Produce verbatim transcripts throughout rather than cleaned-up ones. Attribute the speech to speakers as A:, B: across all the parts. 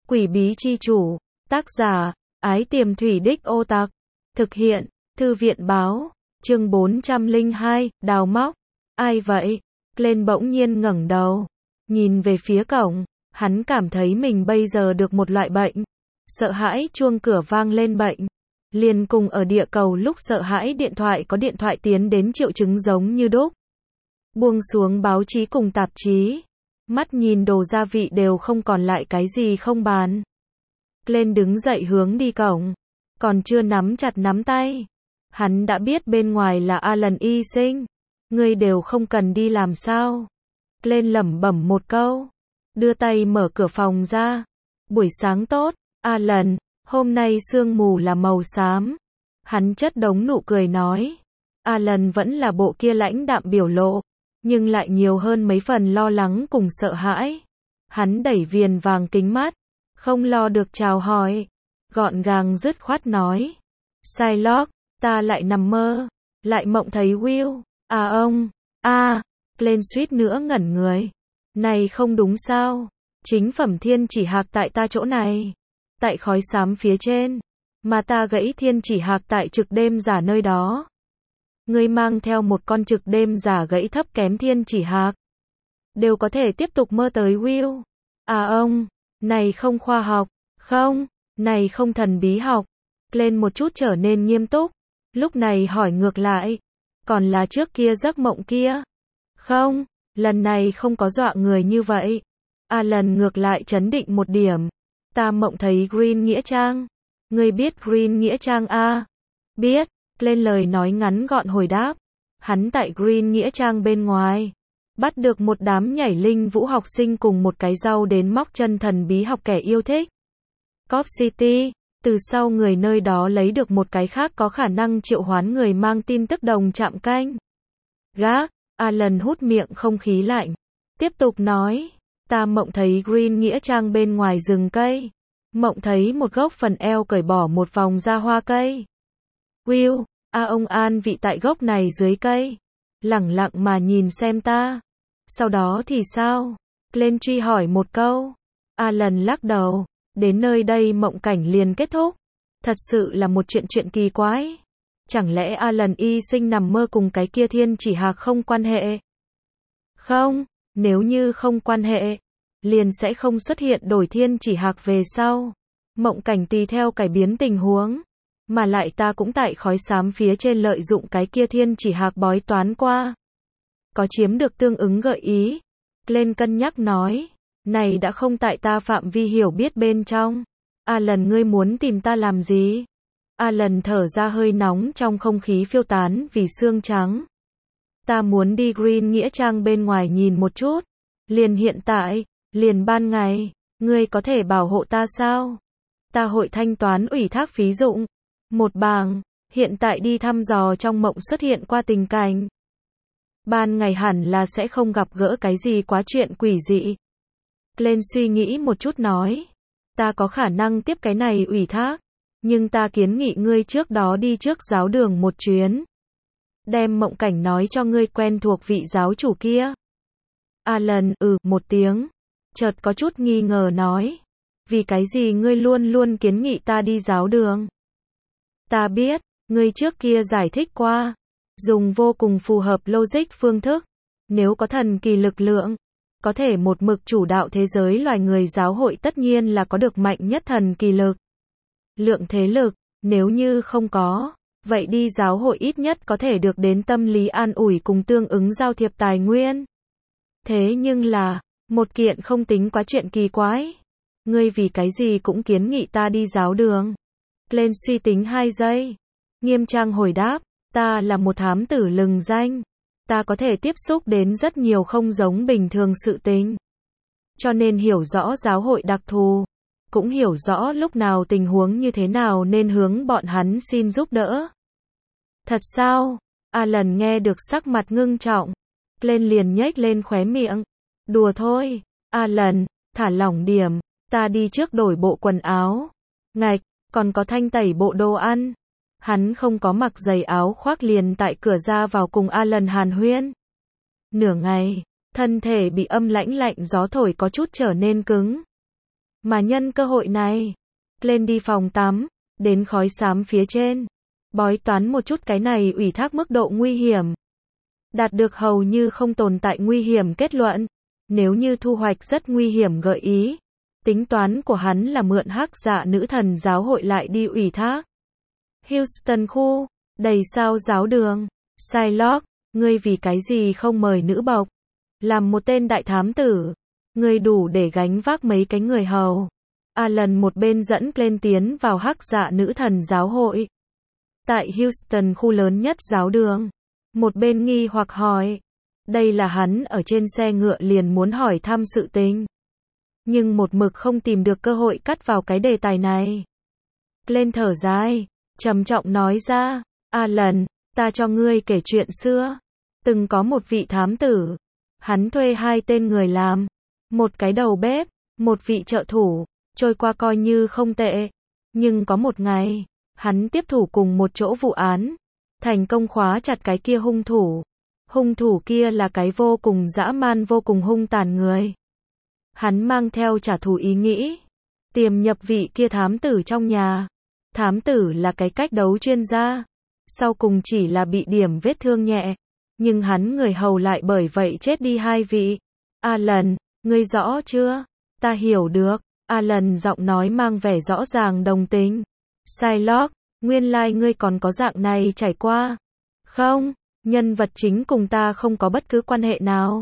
A: Quỷ bí chi chủ, tác giả, Ái Tiềm Thủy Đích Ô Tặc, thực hiện, Thư viện báo, chương bốn trăm lẻ hai, đào móc. Ai vậy? Glenn bỗng nhiên ngẩng đầu, nhìn về phía cổng, hắn cảm thấy mình bây giờ được một loại bệnh. Sợ hãi chuông cửa vang lên bệnh. Liền cùng ở địa cầu lúc sợ hãi điện thoại có điện thoại tiến đến triệu chứng giống như đúc. Buông xuống báo chí cùng tạp chí. Mắt nhìn đồ gia vị đều không còn lại cái gì không bàn. Glenn đứng dậy hướng đi cổng. Còn chưa nắm chặt nắm tay. Hắn đã biết bên ngoài là Alan y sinh. Ngươi đều không cần đi làm sao. Glenn lẩm bẩm một câu. Đưa tay mở cửa phòng ra. Buổi sáng tốt, Alan. Hôm nay sương mù là màu xám. Hắn chất đống nụ cười nói. Alan vẫn là bộ kia lãnh đạm biểu lộ. Nhưng lại nhiều hơn mấy phần lo lắng cùng sợ hãi. Hắn đẩy viền vàng kính mắt. Không lo được chào hỏi. Gọn gàng dứt khoát nói. Shylock, ta lại nằm mơ. Lại mộng thấy Will. À ông, a à, Glenn suýt nữa ngẩn người. Này không đúng sao. Chính phẩm thiên chỉ hạc tại ta chỗ này. Tại khói xám phía trên. Mà ta gãy thiên chỉ hạc tại trực đêm giả nơi đó. Ngươi mang theo một con trực đêm giả gãy thấp kém thiên chỉ hạc. Đều có thể tiếp tục mơ tới Will. À ông, này không khoa học. Không, này không thần bí học. Glenn một chút trở nên nghiêm túc. Lúc này hỏi ngược lại. Còn là trước kia giấc mộng kia. Không, lần này không có dọa người như vậy. Alan ngược lại trấn định một điểm. Ta mộng thấy Green Nghĩa Trang. Ngươi biết Green Nghĩa Trang a? Biết. Lên lời nói ngắn gọn hồi đáp. Hắn tại Green Nghĩa Trang bên ngoài. Bắt được một đám nhảy linh vũ học sinh cùng một cái rau đến móc chân thần bí học kẻ yêu thích. Cop City. Từ sau người nơi đó lấy được một cái khác có khả năng triệu hoán người mang tin tức đồng chạm canh. Gác. Alan hút miệng không khí lạnh. Tiếp tục nói. Ta mộng thấy Green Nghĩa Trang bên ngoài rừng cây. Mộng thấy một gốc phần eo cởi bỏ một vòng ra hoa cây. Will, a ông an vị tại gốc này dưới cây. Lẳng lặng mà nhìn xem ta. Sau đó thì sao? Glenn truy hỏi một câu. Alan lắc đầu. Đến nơi đây mộng cảnh liền kết thúc. Thật sự là một chuyện chuyện kỳ quái. Chẳng lẽ Alan y sinh nằm mơ cùng cái kia thiên chỉ hạc không quan hệ? Không, nếu như không quan hệ, liền sẽ không xuất hiện đổi thiên chỉ hạc về sau. Mộng cảnh tùy theo cải biến tình huống. Mà lại ta cũng tại khói xám phía trên lợi dụng cái kia thiên chỉ hạc bói toán qua. Có chiếm được tương ứng gợi ý. Glenn cân nhắc nói. Này đã không tại ta phạm vi hiểu biết bên trong. Alan ngươi muốn tìm ta làm gì? Alan thở ra hơi nóng trong không khí phiêu tán vì sương trắng. Ta muốn đi Green Nghĩa Trang bên ngoài nhìn một chút. Liền hiện tại, liền ban ngày, ngươi có thể bảo hộ ta sao? Ta hội thanh toán ủy thác phí dụng. Một bảng, hiện tại đi thăm dò trong mộng xuất hiện qua tình cảnh. Ban ngày hẳn là sẽ không gặp gỡ cái gì quá chuyện quỷ dị. Glenn suy nghĩ một chút nói. Ta có khả năng tiếp cái này ủy thác. Nhưng ta kiến nghị ngươi trước đó đi trước giáo đường một chuyến. Đem mộng cảnh nói cho ngươi quen thuộc vị giáo chủ kia. Alan ừ một tiếng. Chợt có chút nghi ngờ nói. Vì cái gì ngươi luôn luôn kiến nghị ta đi giáo đường? Ta biết, ngươi trước kia giải thích qua. Dùng vô cùng phù hợp logic phương thức. Nếu có thần kỳ lực lượng. Có thể một mực chủ đạo thế giới loài người giáo hội tất nhiên là có được mạnh nhất thần kỳ lực. Lượng thế lực, nếu như không có. Vậy đi giáo hội ít nhất có thể được đến tâm lý an ủi cùng tương ứng giao thiệp tài nguyên. Thế nhưng là, một kiện không tính quá chuyện kỳ quái. Ngươi vì cái gì cũng kiến nghị ta đi giáo đường. Glenn suy tính hai giây. Nghiêm trang hồi đáp, ta là một thám tử lừng danh. Ta có thể tiếp xúc đến rất nhiều không giống bình thường sự tình. Cho nên hiểu rõ giáo hội đặc thù. Cũng hiểu rõ lúc nào tình huống như thế nào nên hướng bọn hắn xin giúp đỡ. Thật sao? Alan nghe được sắc mặt ngưng trọng. Glenn liền nhếch lên khóe miệng. Đùa thôi. Alan, thả lỏng điểm. Ta đi trước đổi bộ quần áo. Ngạch, còn có thanh tẩy bộ đồ ăn. Hắn không có mặc giày áo khoác liền tại cửa ra vào cùng Alan hàn huyên. Nửa ngày, thân thể bị âm lãnh lạnh gió thổi có chút trở nên cứng. Mà nhân cơ hội này, lên đi phòng tắm, đến khói xám phía trên, bói toán một chút cái này ủy thác mức độ nguy hiểm. Đạt được hầu như không tồn tại nguy hiểm kết luận, nếu như thu hoạch rất nguy hiểm gợi ý. Tính toán của hắn là mượn hắc dạ nữ thần giáo hội lại đi ủy thác. Houston khu, đầy sao giáo đường. Psylocke, ngươi vì cái gì không mời nữ bộc? Làm một tên đại thám tử, ngươi đủ để gánh vác mấy cái người hầu. Alan một bên dẫn lên tiến vào hắc dạ nữ thần giáo hội. Tại Houston khu lớn nhất giáo đường. Một bên nghi hoặc hỏi. Đây là hắn ở trên xe ngựa liền muốn hỏi thăm sự tình. Nhưng một mực không tìm được cơ hội cắt vào cái đề tài này. Lên thở dài, trầm trọng nói ra. Alan, ta cho ngươi kể chuyện xưa. Từng có một vị thám tử. Hắn thuê hai tên người làm. Một cái đầu bếp, một vị trợ thủ. Trôi qua coi như không tệ. Nhưng có một ngày, hắn tiếp thủ cùng một chỗ vụ án. Thành công khóa chặt cái kia hung thủ. Hung thủ kia là cái vô cùng dã man vô cùng hung tàn người. Hắn mang theo trả thù ý nghĩ. Tiềm nhập vị kia thám tử trong nhà. Thám tử là cái cách đấu chuyên gia. Sau cùng chỉ là bị điểm vết thương nhẹ. Nhưng hắn người hầu lại bởi vậy chết đi hai vị. Alan, ngươi rõ chưa? Ta hiểu được. Alan giọng nói mang vẻ rõ ràng đồng tình. Psylocke, nguyên lai like ngươi còn có dạng này trải qua. Không, nhân vật chính cùng ta không có bất cứ quan hệ nào.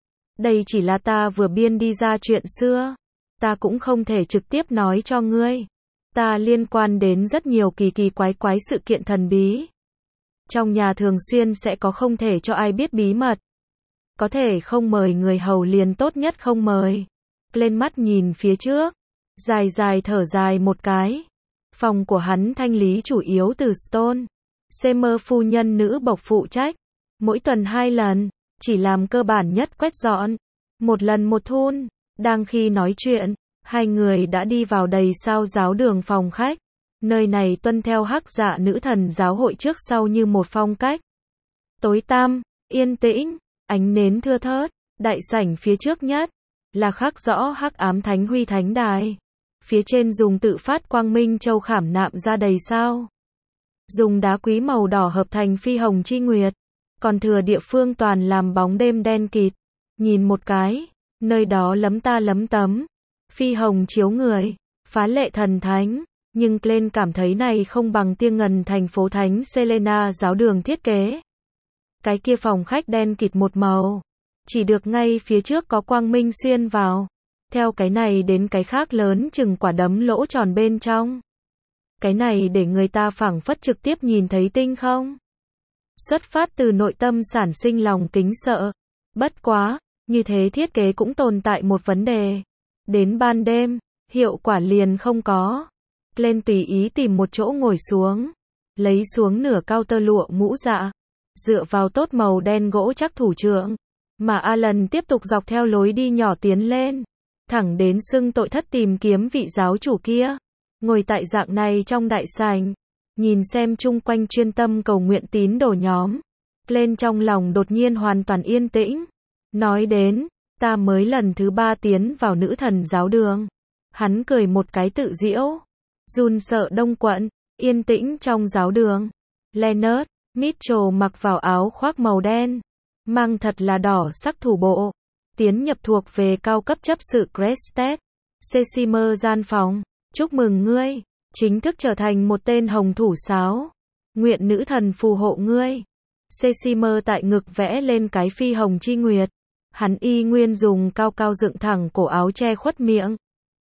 A: Đây chỉ là ta vừa biên đi ra chuyện xưa. Ta cũng không thể trực tiếp nói cho ngươi. Ta liên quan đến rất nhiều kỳ kỳ quái quái sự kiện thần bí. Trong nhà thường xuyên sẽ có không thể cho ai biết bí mật. Có thể không mời người hầu liền tốt nhất không mời. Lên mắt nhìn phía trước. Dài dài thở dài một cái. Phòng của hắn thanh lý chủ yếu từ Stone. Summer phu nhân nữ bộc phụ trách. Mỗi tuần hai lần. Chỉ làm cơ bản nhất quét dọn. Một lần một thun. Đang khi nói chuyện, hai người đã đi vào đầy sao giáo đường phòng khách. Nơi này tuân theo hắc dạ nữ thần giáo hội trước sau như một phong cách. Tối tăm, yên tĩnh, ánh nến thưa thớt. Đại sảnh phía trước nhất là khắc rõ hắc ám thánh huy thánh đài. Phía trên dùng tự phát quang minh châu khảm nạm ra đầy sao. Dùng đá quý màu đỏ hợp thành phi hồng chi nguyệt. Còn thừa địa phương toàn làm bóng đêm đen kịt. Nhìn một cái, nơi đó lấm ta lấm tấm. Phi hồng chiếu người, phá lệ thần thánh. Nhưng Glenn cảm thấy này không bằng Tia Ngần thành phố thánh Selena giáo đường thiết kế. Cái kia phòng khách đen kịt một màu. Chỉ được ngay phía trước có quang minh xuyên vào. Theo cái này đến cái khác lớn chừng quả đấm lỗ tròn bên trong. Cái này để người ta phảng phất trực tiếp nhìn thấy tinh không. Xuất phát từ nội tâm sản sinh lòng kính sợ. Bất quá, như thế thiết kế cũng tồn tại một vấn đề. Đến ban đêm, hiệu quả liền không có. Lên tùy ý tìm một chỗ ngồi xuống. Lấy xuống nửa cao tơ lụa mũ dạ. Dựa vào tốt màu đen gỗ chắc thủ trưởng. Mà Alan tiếp tục dọc theo lối đi nhỏ tiến lên. Thẳng đến xưng tội thất tìm kiếm vị giáo chủ kia. Ngồi tại dạng này trong đại sảnh. Nhìn xem chung quanh chuyên tâm cầu nguyện tín đồ nhóm. Lên trong lòng đột nhiên hoàn toàn yên tĩnh. Nói đến, ta mới lần thứ ba tiến vào nữ thần giáo đường. Hắn cười một cái tự giễu. Run sợ đông quận, yên tĩnh trong giáo đường. Leonard Mitchell mặc vào áo khoác màu đen. Mang thật là đỏ sắc thủ bộ. Tiến nhập thuộc về cao cấp chấp sự Crested. Cecimer gian phòng. Chúc mừng ngươi. Chính thức trở thành một tên hồng thủ sáo. Nguyện nữ thần phù hộ ngươi. Cecimer tại ngực vẽ lên cái phi hồng chi nguyệt. Hắn y nguyên dùng cao cao dựng thẳng cổ áo che khuất miệng.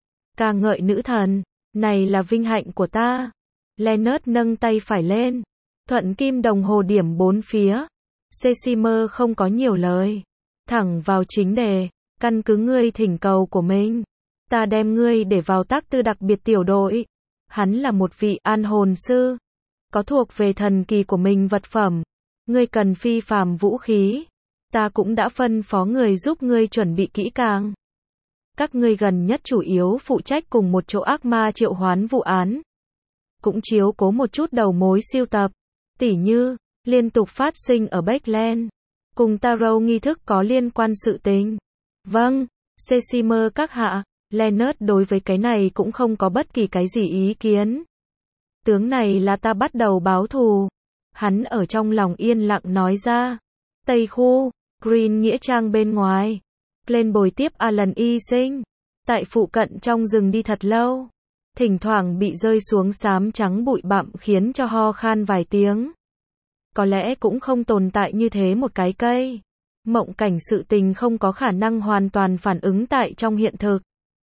A: Ca ngợi nữ thần. Này là vinh hạnh của ta. Leonard nâng tay phải lên. Thuận kim đồng hồ điểm bốn phía. Cecimer không có nhiều lời. Thẳng vào chính đề. Căn cứ ngươi thỉnh cầu của mình. Ta đem ngươi để vào tác tư đặc biệt tiểu đội. Hắn là một vị an hồn sư. Có thuộc về thần kỳ của mình vật phẩm. Ngươi cần phi phàm vũ khí. Ta cũng đã phân phó người giúp ngươi chuẩn bị kỹ càng. Các ngươi gần nhất chủ yếu phụ trách cùng một chỗ ác ma triệu hoán vụ án. Cũng chiếu cố một chút đầu mối siêu tập. Tỉ như, liên tục phát sinh ở Backland. Cùng Tarot nghi thức có liên quan sự tình. Vâng, Cecimer các hạ. Leonard đối với cái này cũng không có bất kỳ cái gì ý kiến. Tướng này là ta bắt đầu báo thù. Hắn ở trong lòng yên lặng nói ra. Tây khu, Green nghĩa trang bên ngoài. Glenn bồi tiếp Alan y sinh. Tại phụ cận trong rừng đi thật lâu. Thỉnh thoảng bị rơi xuống xám trắng bụi bặm khiến cho ho khan vài tiếng. Có lẽ cũng không tồn tại như thế một cái cây. Mộng cảnh sự tình không có khả năng hoàn toàn phản ứng tại trong hiện thực.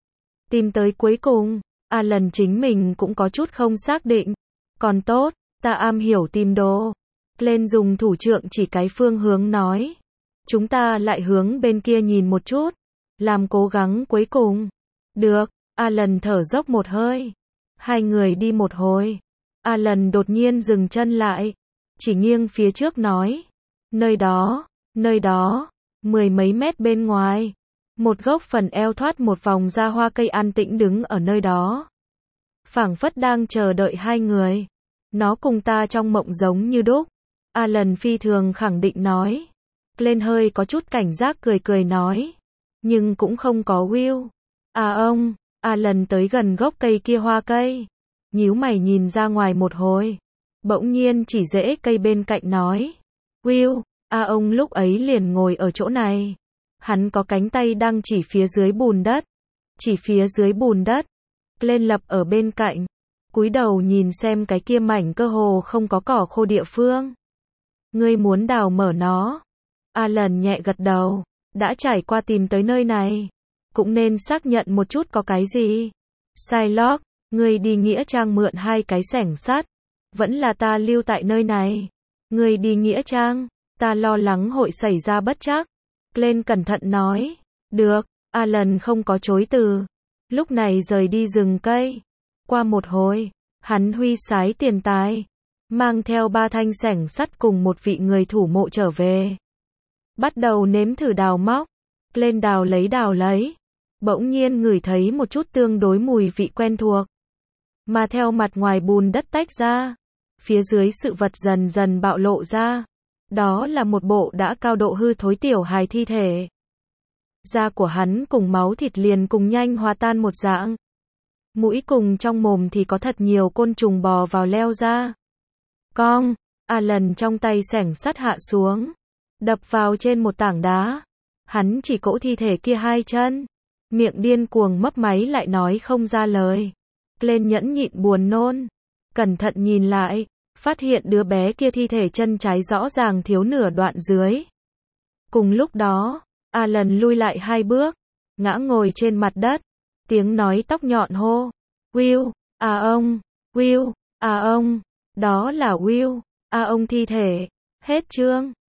A: Tìm tới cuối cùng, Alan chính mình cũng có chút không xác định. Còn tốt, ta am hiểu tìm đồ. Glenn dùng thủ trượng chỉ cái phương hướng nói. Chúng ta lại hướng bên kia nhìn một chút. Làm cố gắng cuối cùng. Được, Alan thở dốc một hơi. Hai người đi một hồi. Alan đột nhiên dừng chân lại. Chỉ nghiêng phía trước nói. Nơi đó, nơi đó, mười mấy mét bên ngoài. Một gốc phần eo thoát một vòng ra hoa cây an tĩnh đứng ở nơi đó. Phảng phất đang chờ đợi hai người. Nó cùng ta trong mộng giống như đúc. Alan phi thường khẳng định nói. Glenn hơi có chút cảnh giác cười cười nói. Nhưng cũng không có Will. À ông, Alan tới gần gốc cây kia hoa cây. Nhíu mày nhìn ra ngoài một hồi. Bỗng nhiên chỉ rễ cây bên cạnh nói. Will, à ông lúc ấy liền ngồi ở chỗ này. Hắn có cánh tay đang chỉ phía dưới bùn đất. Chỉ phía dưới bùn đất. Glenn lập ở bên cạnh. Cúi đầu nhìn xem cái kia mảnh cơ hồ không có cỏ khô địa phương. Ngươi muốn đào mở nó. Alan nhẹ gật đầu. Đã trải qua tìm tới nơi này. Cũng nên xác nhận một chút có cái gì. Shylock, ngươi đi nghĩa trang mượn hai cái xẻng sắt. Vẫn là ta lưu tại nơi này. Ngươi đi nghĩa trang. Ta lo lắng hội xảy ra bất trắc. Glenn cẩn thận nói. Được, Alan không có chối từ. Lúc này rời đi rừng cây. Qua một hồi, hắn huy sái tiền tài. Mang theo ba thanh xẻng sắt cùng một vị người thủ mộ trở về. Bắt đầu nếm thử đào móc. Glenn đào lấy đào lấy. Bỗng nhiên ngửi thấy một chút tương đối mùi vị quen thuộc. Mà theo mặt ngoài bùn đất tách ra. Phía dưới sự vật dần dần bạo lộ ra. Đó là một bộ đã cao độ hư thối tiểu hài thi thể. Da của hắn cùng máu thịt liền cùng nhanh hòa tan một dạng. Mũi cùng trong mồm thì có thật nhiều côn trùng bò vào leo ra. Cong, Alan trong tay xẻng sắt hạ xuống. Đập vào trên một tảng đá. Hắn chỉ cỗ thi thể kia hai chân. Miệng điên cuồng mấp máy lại nói không ra lời. Glenn nhẫn nhịn buồn nôn. Cẩn thận nhìn lại. Phát hiện đứa bé kia thi thể chân trái rõ ràng thiếu nửa đoạn dưới. Cùng lúc đó, Alan lui lại hai bước. Ngã ngồi trên mặt đất. Tiếng nói tóc nhọn hô. Will, à ông, Will, à ông. Đó là Will, à ông thi thể. Hết chương.